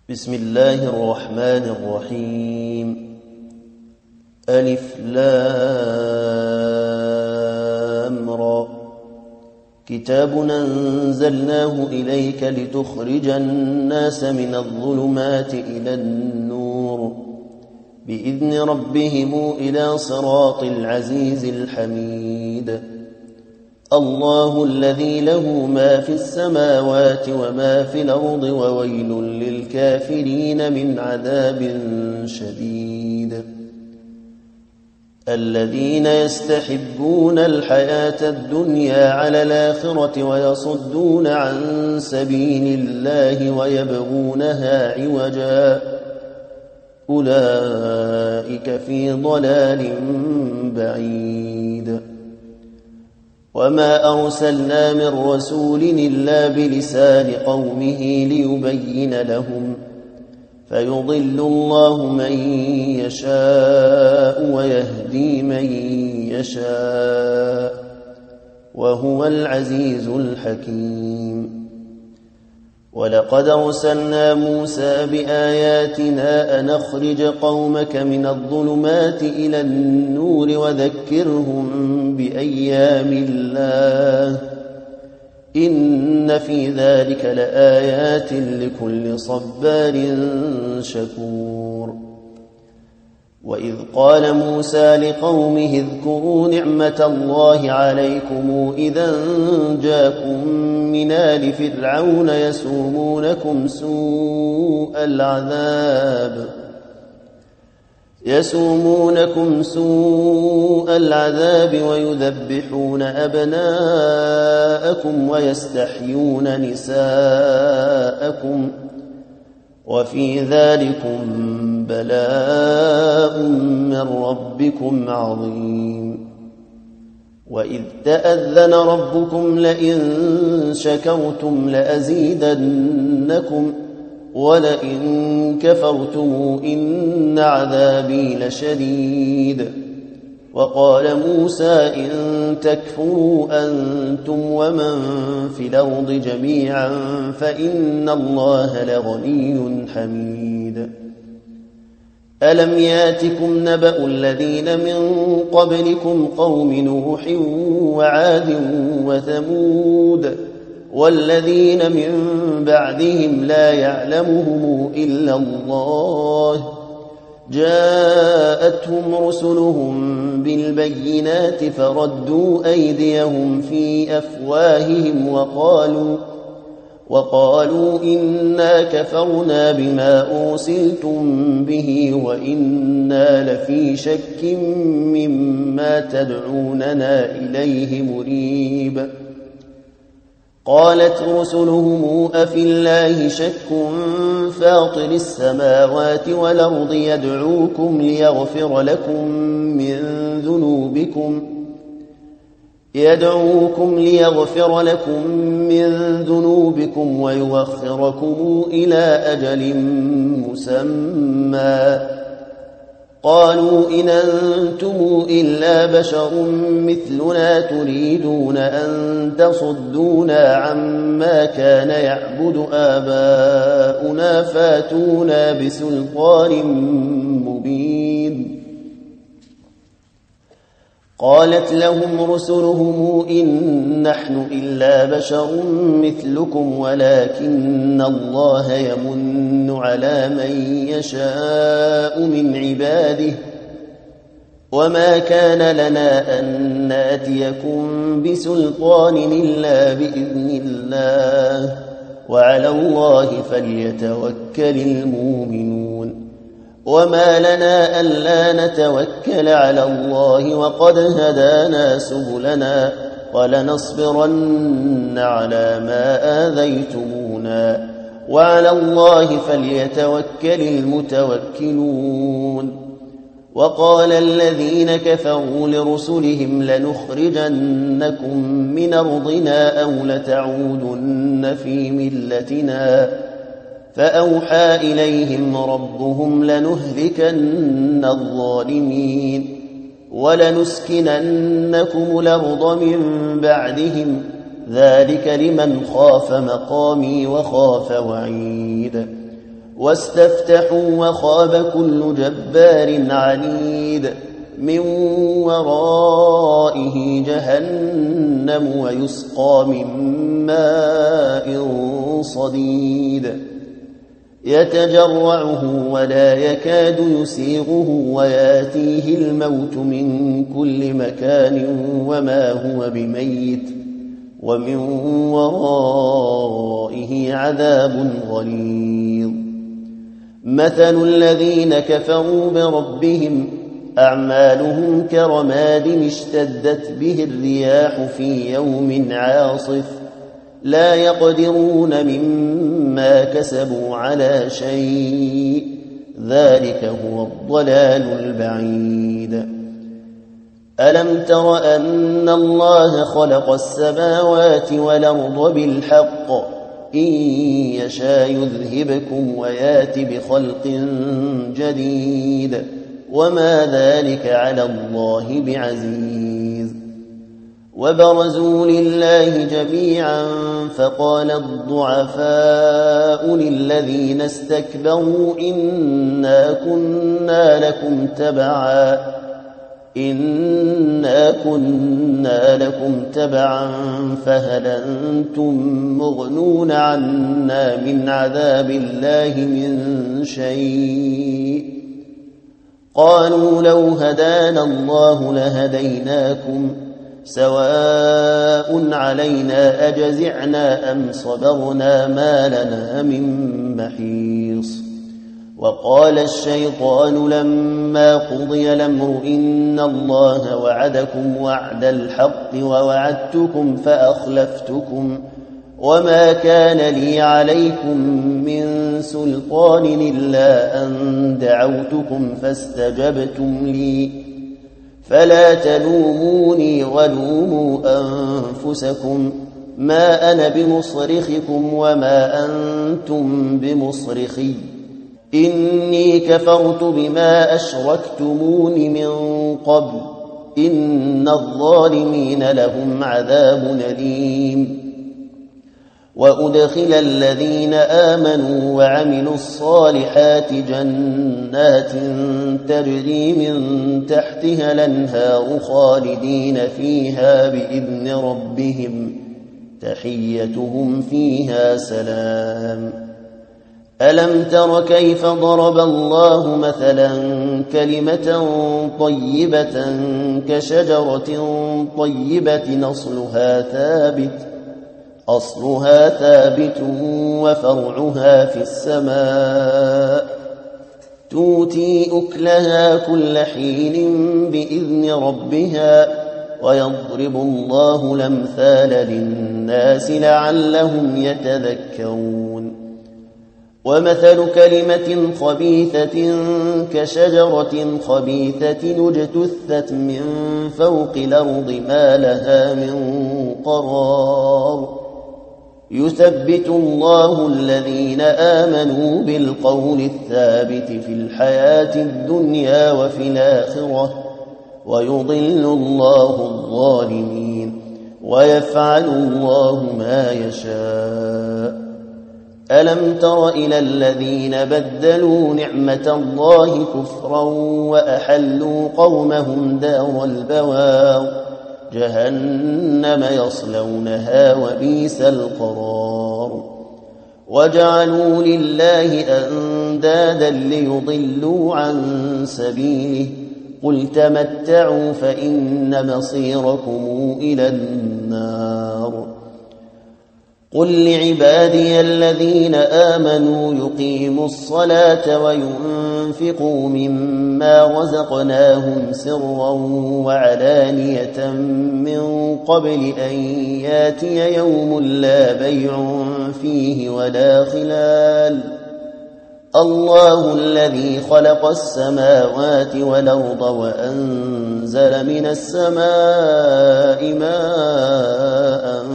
بسم الله الرحمن الرحيم. ألف لام را. كتاب أنزلناه إليك لتخرج الناس من الظلمات إلى النور بإذن ربهم إلى صراط العزيز الحميد. الله الذي له ما في السماوات وما في الأرض وويل للكافرين من عذاب شديد. الذين يستحبون الحياة الدنيا على الآخرة ويصدون عن سبيل الله ويبغونها عوجا أولئك في ضلال بعيد. وما أرسلنا من رسول إلا بلسان قومه ليبين لهم فيضل الله من يشاء ويهدي من يشاء وهو العزيز الحكيم. ولقد أرسلنا موسى بآياتنا أن أخرج قومك من الظلمات إلى النور وذكرهم بأيام الله إن في ذلك لآيات لكل صبار شكور. وإذ قال موسى لقومه اذكروا نعمة الله عليكم إذا أنجاكم من آل فرعون يسومونكم سوء العذاب ويذبحون أبناءكم ويستحيون نساءكم وفي ذلكم بلاء من ربكم عظيم. وإذ تأذن ربكم لئن شكرتم لأزيدنكم ولئن كفرتم إن عذابي لشديد. وقال موسى إن تكفروا أنتم ومن في الأرض جميعا فإن الله لغني حميد. ألم ياتكم نبأ الذين من قبلكم قوم نوح وعاد وثمود والذين من بعدهم لا يعلمهم إلا الله جاءتهم رسلهم بالبينات فردوا أيديهم في أفواههم وقالوا إنا كفرنا بما أرسلتم به وإنا لفي شك مما تدعوننا إليه مريب. قالت رسلهم أفي الله شك فاطر السماوات والأرض يدعوكم ليغفر لكم من ذنوبكم ويوخركم إلى أجل مسمى. قالوا إن أنتم إلا بشر مثلنا تريدون أن تصدونا عما كان يعبد آباؤنا فاتونا بسلطان مبين. قالت لهم رسلهم إن نحن إلا بشر مثلكم ولكن الله يمن على من يشاء من عباده وما كان لنا أن ناتيكم بسلطان إلا بإذن الله وعلى الله فليتوكل المؤمنون. وما لنا ألا نتوكل على الله وقد هدانا سبلنا ولنصبرن على ما آذيتمونا وعلى الله فليتوكل المتوكلون. وقال الذين كفروا لرسلهم لنخرجنكم من أرضنا أو لتعودن في ملتنا فأوحى إليهم ربهم لنهلكن الظالمين ولنسكننكم الأرض من بعدهم ذلك لمن خاف مقامي وخاف وعيد واستفتحوا وخاب كل جبار عنيد من ورائه جهنم ويسقى من ماء صديد يتجرعه ولا يكاد يسيغه وياتيه الموت من كل مكان وما هو بميت ومن ورائه عذاب غليظ مثل الذين كفروا بربهم أعمالهم كرماد اشتدت به الرياح في يوم عاصف لا يقدرون مما كسبوا على شيء ذلك هو الضلال البعيد ألم تر أن الله خلق السماوات والأرض بالحق إن يشاء يذهبكم ويات بخلق جديد وما ذلك على الله بعزيز وبرزوا لله جميعا فقال الضعفاء للذين استكبروا إنا كنا لكم تبعا فهل أنتم مغنون عنا من عذاب الله من شيء قالوا لو هدانا الله لهديناكم سواء علينا أجزعنا أم صبرنا ما لنا من محيص وقال الشيطان لما قضي الأمر إن الله وعدكم وعد الحق ووعدتكم فأخلفتكم وما كان لي عليكم من سلطان إلا أن دعوتكم فاستجبتم لي فلا تلوموني ولوموا أنفسكم ما أنا بمصرخكم وما أنتم بمصرخي إني كفرت بما أشركتمون من قبل إن الظالمين لهم عذاب أليم وأدخل الذين آمنوا وعملوا الصالحات جنات تجري من تحتها الأنهار خالدين فيها بإذن ربهم تحيتهم فيها سلام ألم تر كيف ضرب الله مثلا كلمة طيبة كشجرة طيبة أصلها ثابت وفرعها في السماء تؤتي أكلها كل حين بإذن ربها ويضرب الله الأمثال للناس لعلهم يتذكرون ومثل كلمة خبيثة كشجرة خبيثة اجتثت من فوق الأرض ما لها من قرار يثبت الله الذين آمنوا بالقول الثابت في الحياة الدنيا وفي الآخرة ويضل الله الظالمين ويفعل الله ما يشاء ألم تر إلى الذين بدلوا نعمة الله كفرا وأحلوا قومهم دار البوار جهنم يصلونها وبئس القرار وجعلوا لله أندادا ليضلوا عن سبيله قل تمتعوا فإن مصيركم إلى النار قل لعبادي الذين آمنوا يقيموا الصلاة وينفقوا مما رزقناهم سرا وعلانية من قبل أن ياتي يوم لا بيع فيه ولا خلال الله الذي خلق السماوات والأرض وأنزل من السماء ماء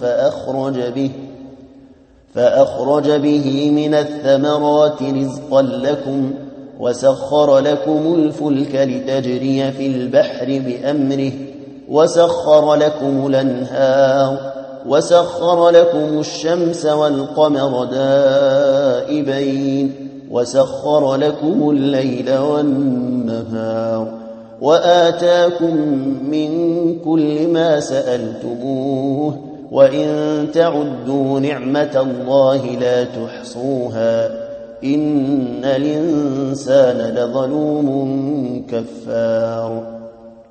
فأخرج به من الثمرات رزقا لكم وسخر لكم الفلك لتجري في البحر بأمره وسخر لكم الأنهار وسخر لكم الشمس والقمر دائبين وسخر لكم الليل والنهار وآتاكم من كل ما سألتموه وإن تعدوا نعمة الله لا تحصوها إن الإنسان لظلوم كفار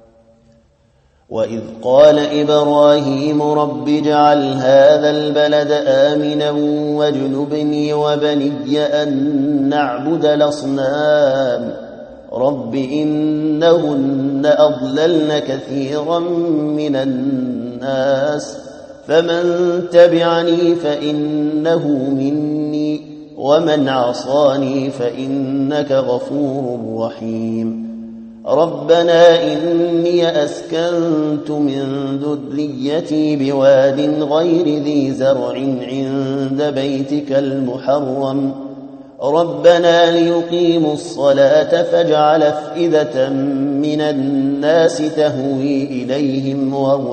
وإذ قال إبراهيم رب اجعل هذا البلد آمنا واجنبني وبني أن نعبد الأصنام رب إنهن أضللن كثيرا من الناس فمن تبعني فإنه مني ومن عصاني فإنك غفور رحيم ربنا إني أسكنت من ذريتي بواد غير ذي زرع عند بيتك المحرم ربنا ليقيموا الصلاة فاجعل أفئدة من الناس تهوي إليهم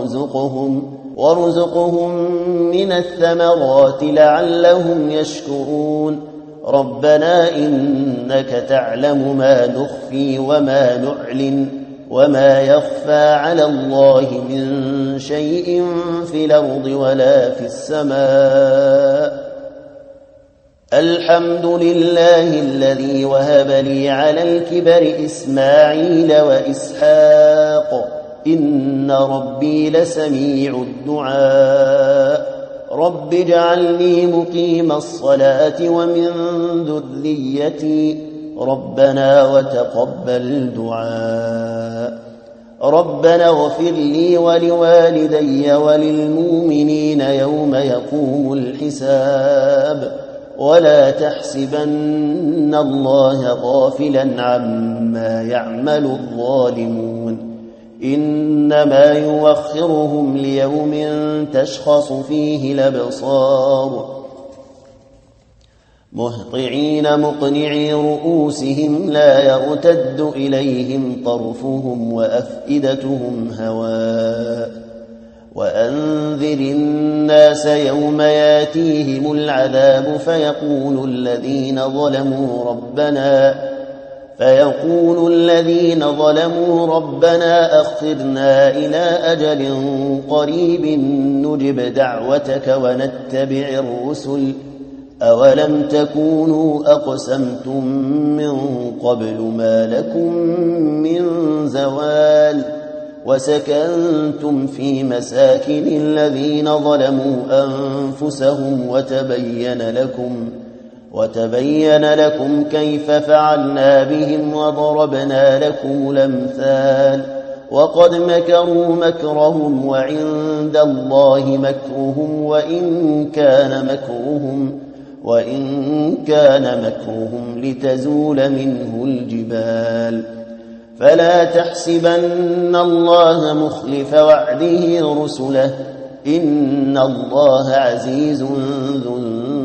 وارزقهم من الثمرات لعلهم يشكرون ربنا إنك تعلم ما نخفي وما نعلن وما يخفى على الله من شيء في الأرض ولا في السماء الحمد لله الذي وهب لي على الكبر إسماعيل وإسحاق إن ربي لسميع الدعاء رب اجعلني مقيم الصلاة ومن ذريتي ربنا وتقبل دعاء ربنا اغفر لي ولوالدي وللمؤمنين يوم يقوم الحساب ولا تحسبن الله غافلا عما يعمل الظالمون إنما يوخرهم ليوم تشخص فيه الأبصار مهطعين مقنعي رؤوسهم لا يرتد إليهم طرفهم وأفئدتهم هواء وأنذر الناس يوم ياتيهم العذاب فيقول الذين ظلموا ربنا أخرنا إلى أجل قريب نجب دعوتك ونتبع الرسل أولم تكونوا أقسمتم من قبل ما لكم من زوال وسكنتم في مساكن الذين ظلموا أنفسهم وتبين لكم كيف فعلنا بهم وضربنا لكم الأمثال وقد مكروا مكرهم وعند الله مكرهم وإن كان مكرهم لتزول منه الجبال فلا تحسبن الله مخلف وعده رسله إن الله عزيز ذو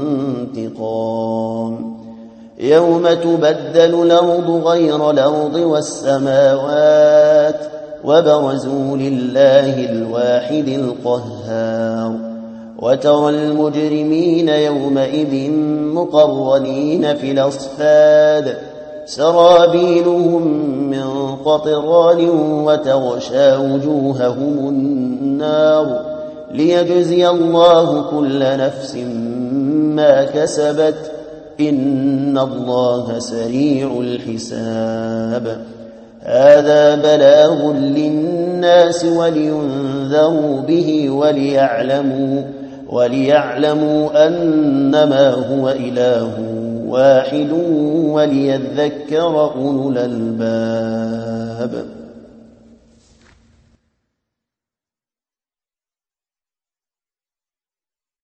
انتقام يوم تبدل الأرض غير الأرض والسماوات وبرزوا لله الواحد القهار وترى المجرمين يومئذ مقرنين في الأصفاد سرابيلهم من قطران وتغشى وجوههم النار ليجزي الله كل نفس ما كسبت إن الله سريع الحساب هذا بلاغ للناس ولينذروا به وليعلموا أنما هو إله واحد وليذكر أولو الألباب